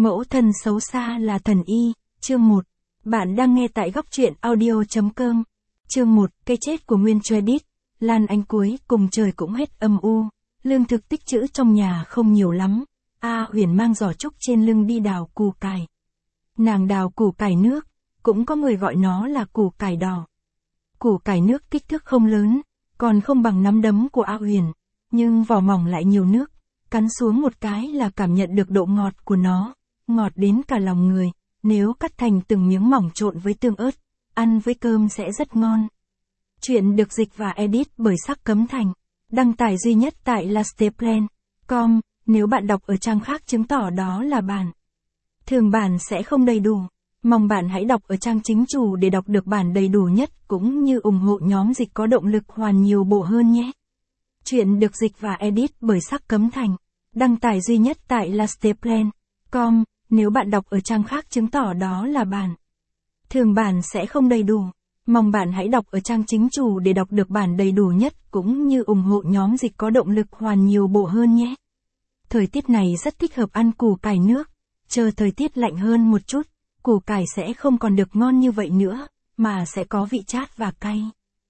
Mẫu thân xấu xa là thần y, chương 1. Bạn đang nghe tại góc truyện audio.com. Chương 1, cái chết của Nguyên Credit. Lan Anh cuối cùng trời cũng hết âm u. Lương thực tích trữ trong nhà không nhiều lắm. A Huyền mang giỏ trúc trên lưng đi đào củ cải. Nàng đào củ cải nước, cũng có người gọi nó là củ cải đỏ. Củ cải nước kích thước không lớn, còn không bằng nắm đấm của A Huyền, nhưng vỏ mỏng lại nhiều nước. Cắn xuống một cái là cảm nhận được độ ngọt của nó, ngọt đến cả lòng người, nếu cắt thành từng miếng mỏng trộn với tương ớt, ăn với cơm sẽ rất ngon. Chuyện được dịch và edit bởi Sắc Cấm Thành, đăng tải duy nhất tại lasteplan.com, nếu bạn đọc ở trang khác chứng tỏ đó là bản. Thường bản sẽ không đầy đủ, mong bạn hãy đọc ở trang chính chủ để đọc được bản đầy đủ nhất cũng như ủng hộ nhóm dịch có động lực hoàn nhiều bộ hơn nhé. Chuyện được dịch và edit bởi Sắc Cấm Thành, đăng tải duy nhất tại lasteplan.com, nếu bạn đọc ở trang khác chứng tỏ đó là bản. Thường bản sẽ không đầy đủ, mong bạn hãy đọc ở trang chính chủ để đọc được bản đầy đủ nhất cũng như ủng hộ nhóm dịch có động lực hoàn nhiều bộ hơn nhé. Thời tiết này rất thích hợp ăn củ cải nước, chờ thời tiết lạnh hơn một chút, củ cải sẽ không còn được ngon như vậy nữa, mà sẽ có vị chát và cay.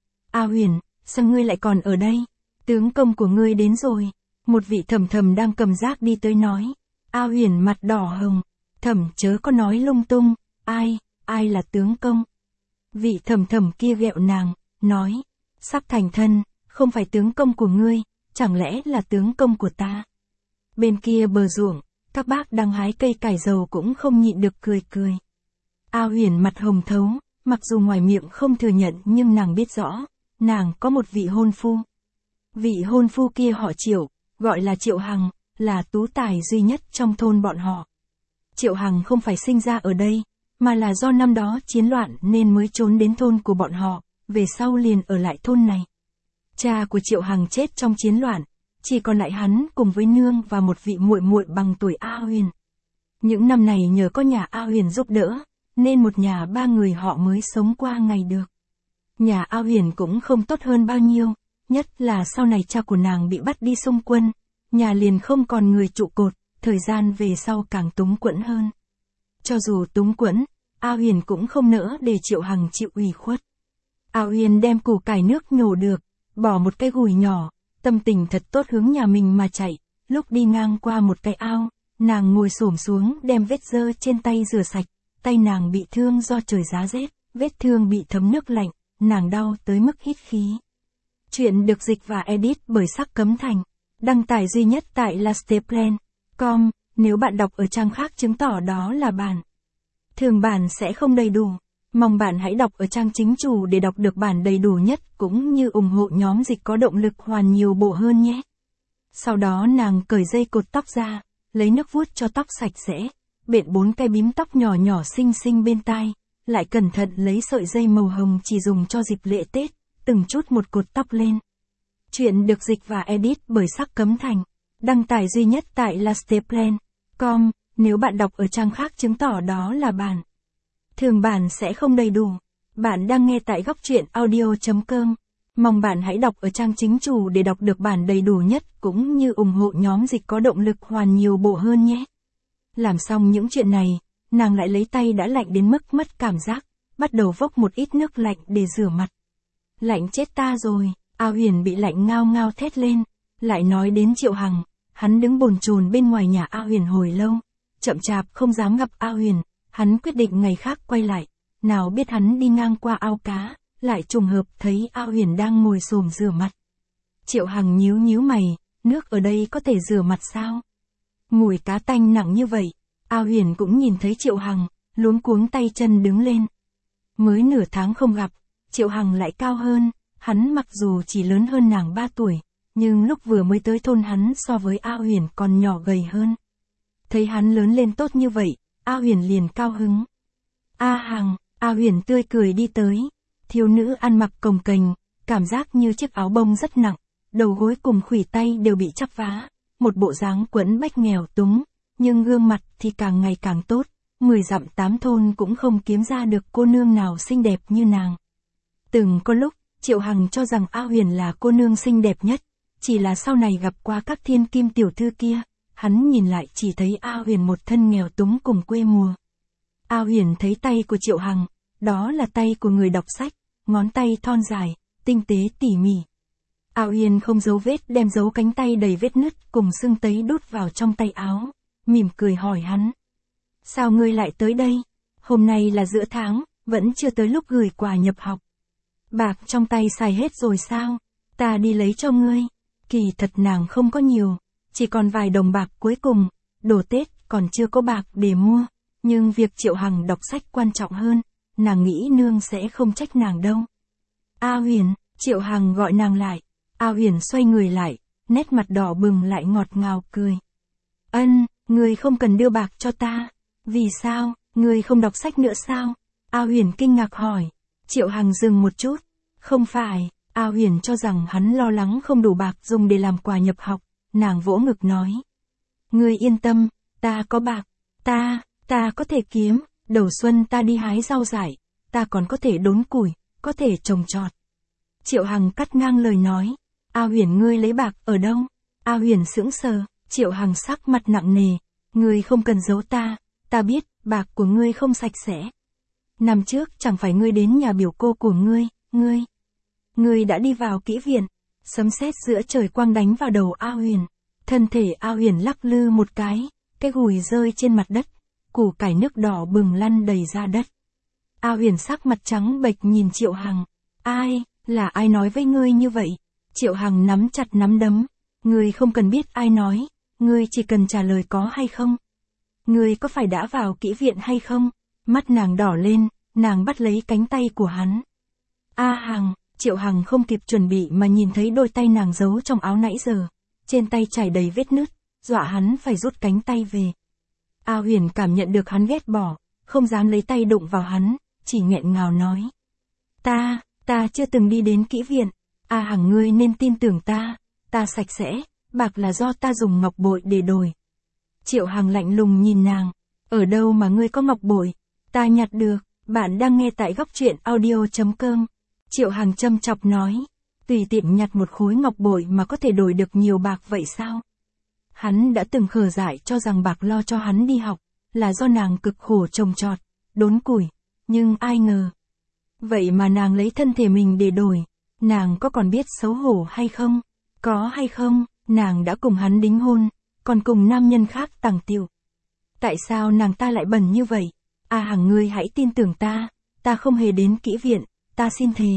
A Huyền, sao ngươi lại còn ở đây? Tướng công của ngươi đến rồi. Một vị thẩm thầm đang cầm rác đi tới nói. A Huyền mặt đỏ hồng. Thẩm chớ có nói lung tung. Ai là tướng công? Vị thẩm thầm kia ghẹo nàng, nói. Sắp thành thân, không phải tướng công của ngươi, chẳng lẽ là tướng công của ta? Bên kia bờ ruộng, các bác đang hái cây cải dầu cũng không nhịn được cười. A Huyền mặt hồng thấu, mặc dù ngoài miệng không thừa nhận nhưng nàng biết rõ, nàng có một vị hôn phu. Vị hôn phu kia họ Triệu, gọi là Triệu Hằng, là tú tài duy nhất trong thôn bọn họ. Triệu Hằng không phải sinh ra ở đây, mà là do năm đó chiến loạn nên mới trốn đến thôn của bọn họ, về sau liền ở lại thôn này. Cha của Triệu Hằng chết trong chiến loạn, chỉ còn lại hắn cùng với nương và một vị muội muội bằng tuổi A Huyền. Những năm này nhờ có nhà A Huyền giúp đỡ, nên một nhà ba người họ mới sống qua ngày được. Nhà A Huyền cũng không tốt hơn bao nhiêu. Nhất là sau này cha của nàng bị bắt đi xung quân, nhà liền không còn người trụ cột, thời gian về sau càng túng quẫn hơn. Cho dù túng quẫn, A Huyền cũng không nỡ để Triệu Hằng chịu ủy khuất. A Huyền đem củ cải nước nhổ được, bỏ một cái gùi nhỏ, tâm tình thật tốt hướng nhà mình mà chạy, lúc đi ngang qua một cái ao, nàng ngồi xổm xuống đem vết dơ trên tay rửa sạch, tay nàng bị thương do trời giá rét, vết thương bị thấm nước lạnh, nàng đau tới mức hít khí. Chuyện được dịch và edit bởi Sắc Cấm Thành, đăng tải duy nhất tại lasteplan.com, nếu bạn đọc ở trang khác chứng tỏ đó là bản. Thường bản sẽ không đầy đủ, mong bạn hãy đọc ở trang chính chủ để đọc được bản đầy đủ nhất cũng như ủng hộ nhóm dịch có động lực hoàn nhiều bộ hơn nhé. Sau đó nàng cởi dây cột tóc ra, lấy nước vuốt cho tóc sạch sẽ, bện 4 cái bím tóc nhỏ nhỏ xinh xinh bên tai, lại cẩn thận lấy sợi dây màu hồng chỉ dùng cho dịp lễ Tết, từng chút một cột tóc lên. Chuyện được dịch và edit bởi Sắc Cấm Thành, đăng tải duy nhất tại lasteplan.com, nếu bạn đọc ở trang khác chứng tỏ đó là bản. Thường bản sẽ không đầy đủ. Bạn đang nghe tại góc truyện audio.com, mong bạn hãy đọc ở trang chính chủ để đọc được bản đầy đủ nhất cũng như ủng hộ nhóm dịch có động lực hoàn nhiều bộ hơn nhé. Làm xong những chuyện này, nàng lại lấy tay đã lạnh đến mức mất cảm giác, bắt đầu vốc một ít nước lạnh để rửa mặt. Lạnh chết ta rồi, A Huyền bị lạnh ngao ngao thét lên, lại nói đến Triệu Hằng, hắn đứng bồn chồn bên ngoài nhà A Huyền hồi lâu, chậm chạp không dám gặp A Huyền, hắn quyết định ngày khác quay lại, nào biết hắn đi ngang qua ao cá, lại trùng hợp thấy A Huyền đang ngồi xổm rửa mặt. Triệu Hằng nhíu mày, nước ở đây có thể rửa mặt sao? Mùi cá tanh nặng như vậy, A Huyền cũng nhìn thấy Triệu Hằng, luống cuống tay chân đứng lên. Mới nửa tháng không gặp, Triệu Hằng lại cao hơn, hắn mặc dù chỉ lớn hơn nàng 3 tuổi, nhưng lúc vừa mới tới thôn hắn so với A Huyền còn nhỏ gầy hơn. Thấy hắn lớn lên tốt như vậy, A Huyền liền cao hứng. A Hằng, A Huyền tươi cười đi tới, thiếu nữ ăn mặc cồng kềnh, cảm giác như chiếc áo bông rất nặng, đầu gối cùng khuỷu tay đều bị chắp vá, một bộ dáng quẫn bách nghèo túng, nhưng gương mặt thì càng ngày càng tốt, 10 dặm 8 thôn cũng không kiếm ra được cô nương nào xinh đẹp như nàng. Từng có lúc, Triệu Hằng cho rằng A Huyền là cô nương xinh đẹp nhất, chỉ là sau này gặp qua các thiên kim tiểu thư kia, Hắn nhìn lại chỉ thấy A Huyền một thân nghèo túng cùng quê mùa. A Huyền thấy tay của Triệu Hằng, đó là tay của người đọc sách, ngón tay thon dài, tinh tế tỉ mỉ. A Huyền không giấu vết đem dấu cánh tay đầy vết nứt cùng sưng tấy đút vào trong tay áo, mỉm cười hỏi hắn. Sao ngươi lại tới đây? Hôm nay là giữa tháng, vẫn chưa tới lúc gửi quà nhập học. Bạc trong tay xài hết rồi sao? Ta đi lấy cho ngươi. Kỳ thật nàng không có nhiều, chỉ còn vài đồng bạc cuối cùng, đồ Tết còn chưa có bạc để mua. Nhưng việc Triệu Hằng đọc sách quan trọng hơn, nàng nghĩ nương sẽ không trách nàng đâu. A Huyền, Triệu Hằng gọi nàng lại. A Huyền xoay người lại, nét mặt đỏ bừng lại ngọt ngào cười. Ân, ngươi không cần đưa bạc cho ta. Vì sao, ngươi không đọc sách nữa sao? A Huyền kinh ngạc hỏi. Triệu Hằng dừng một chút. Không phải, A Huyền cho rằng hắn lo lắng không đủ bạc dùng để làm quà nhập học, nàng vỗ ngực nói. Ngươi yên tâm, ta có bạc, ta có thể kiếm, đầu xuân ta đi hái rau dại, ta còn có thể đốn củi, có thể trồng trọt. Triệu Hằng cắt ngang lời nói. A Huyền ngươi lấy bạc ở đâu? A Huyền sững sờ, Triệu Hằng sắc mặt nặng nề. Ngươi không cần giấu ta biết, bạc của ngươi không sạch sẽ. Năm trước chẳng phải ngươi đến nhà biểu cô của ngươi đã đi vào kỹ viện. Sấm sét giữa trời quang đánh vào đầu A Huyền. Thân thể A Huyền lắc lư một cái gùi rơi trên mặt đất, củ cải nước đỏ bừng lăn đầy ra đất. A Huyền sắc mặt trắng bệch nhìn Triệu Hằng. Là ai nói với ngươi như vậy? Triệu Hằng nắm chặt nắm đấm. Ngươi không cần biết ai nói, ngươi chỉ cần trả lời có hay không. Ngươi có phải đã vào kỹ viện hay không? Mắt nàng đỏ lên, nàng bắt lấy cánh tay của hắn. A Hằng, Triệu Hằng không kịp chuẩn bị mà nhìn thấy đôi tay nàng giấu trong áo nãy giờ. Trên tay chảy đầy vết nứt, dọa hắn phải rút cánh tay về. A Huyền cảm nhận được hắn ghét bỏ, không dám lấy tay đụng vào hắn, chỉ nghẹn ngào nói. Ta chưa từng đi đến kỹ viện. A Hằng ngươi nên tin tưởng ta sạch sẽ, bạc là do ta dùng ngọc bội để đổi. Triệu Hằng lạnh lùng nhìn nàng. Ở đâu mà ngươi có ngọc bội? Ta nhặt được. Bạn đang nghe tại góc truyện audio.com. Triệu Hằng châm chọc nói. Tùy tiện nhặt một khối ngọc bội mà có thể đổi được nhiều bạc vậy sao? Hắn đã từng khờ dại cho rằng bạc lo cho hắn đi học, là do nàng cực khổ trồng trọt, đốn củi, nhưng ai ngờ. Vậy mà nàng lấy thân thể mình để đổi, nàng có còn biết xấu hổ hay không? Có hay không, nàng đã cùng hắn đính hôn, còn cùng nam nhân khác tàng tiệu. Tại sao nàng ta lại bẩn như vậy? A Hằng ngươi hãy tin tưởng ta không hề đến kỹ viện, ta xin thề.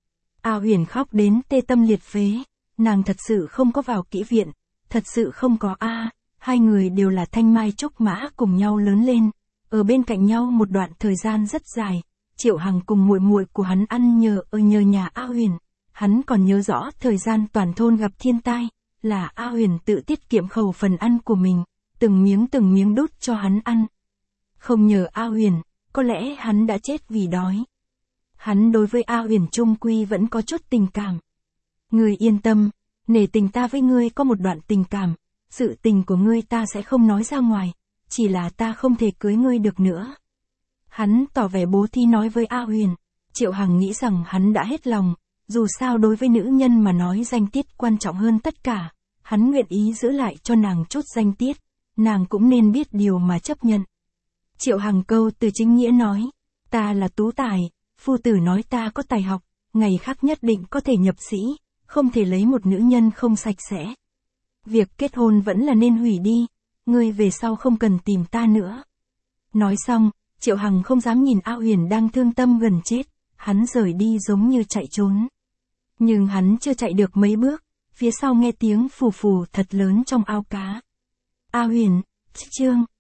A Huyền khóc đến tê tâm liệt phế, nàng thật sự không có vào kỹ viện, thật sự không có hai người đều là thanh mai trúc mã cùng nhau lớn lên, ở bên cạnh nhau một đoạn thời gian rất dài. Triệu Hằng cùng muội muội của hắn ăn nhờ ở nhờ nhà A Huyền, hắn còn nhớ rõ thời gian toàn thôn gặp thiên tai, là A Huyền tự tiết kiệm khẩu phần ăn của mình, từng miếng đút cho hắn ăn. Không nhờ A Huyền, có lẽ hắn đã chết vì đói. Hắn đối với A Huyền chung quy vẫn có chút tình cảm. Ngươi yên tâm, nể tình ta với ngươi có một đoạn tình cảm, sự tình của ngươi ta sẽ không nói ra ngoài, chỉ là ta không thể cưới ngươi được nữa. Hắn tỏ vẻ bố thí nói với A Huyền. Triệu Hằng nghĩ rằng hắn đã hết lòng, dù sao đối với nữ nhân mà nói danh tiết quan trọng hơn tất cả, hắn nguyện ý giữ lại cho nàng chút danh tiết, nàng cũng nên biết điều mà chấp nhận. Triệu Hằng câu từ chính nghĩa nói, ta là tú tài, phu tử nói ta có tài học, ngày khác nhất định có thể nhập sĩ, không thể lấy một nữ nhân không sạch sẽ. Việc kết hôn vẫn là nên hủy đi, ngươi về sau không cần tìm ta nữa. Nói xong, Triệu Hằng không dám nhìn A Huyền đang thương tâm gần chết, hắn rời đi giống như chạy trốn. Nhưng hắn chưa chạy được mấy bước, phía sau nghe tiếng phù phù thật lớn trong ao cá. A Huyền, chương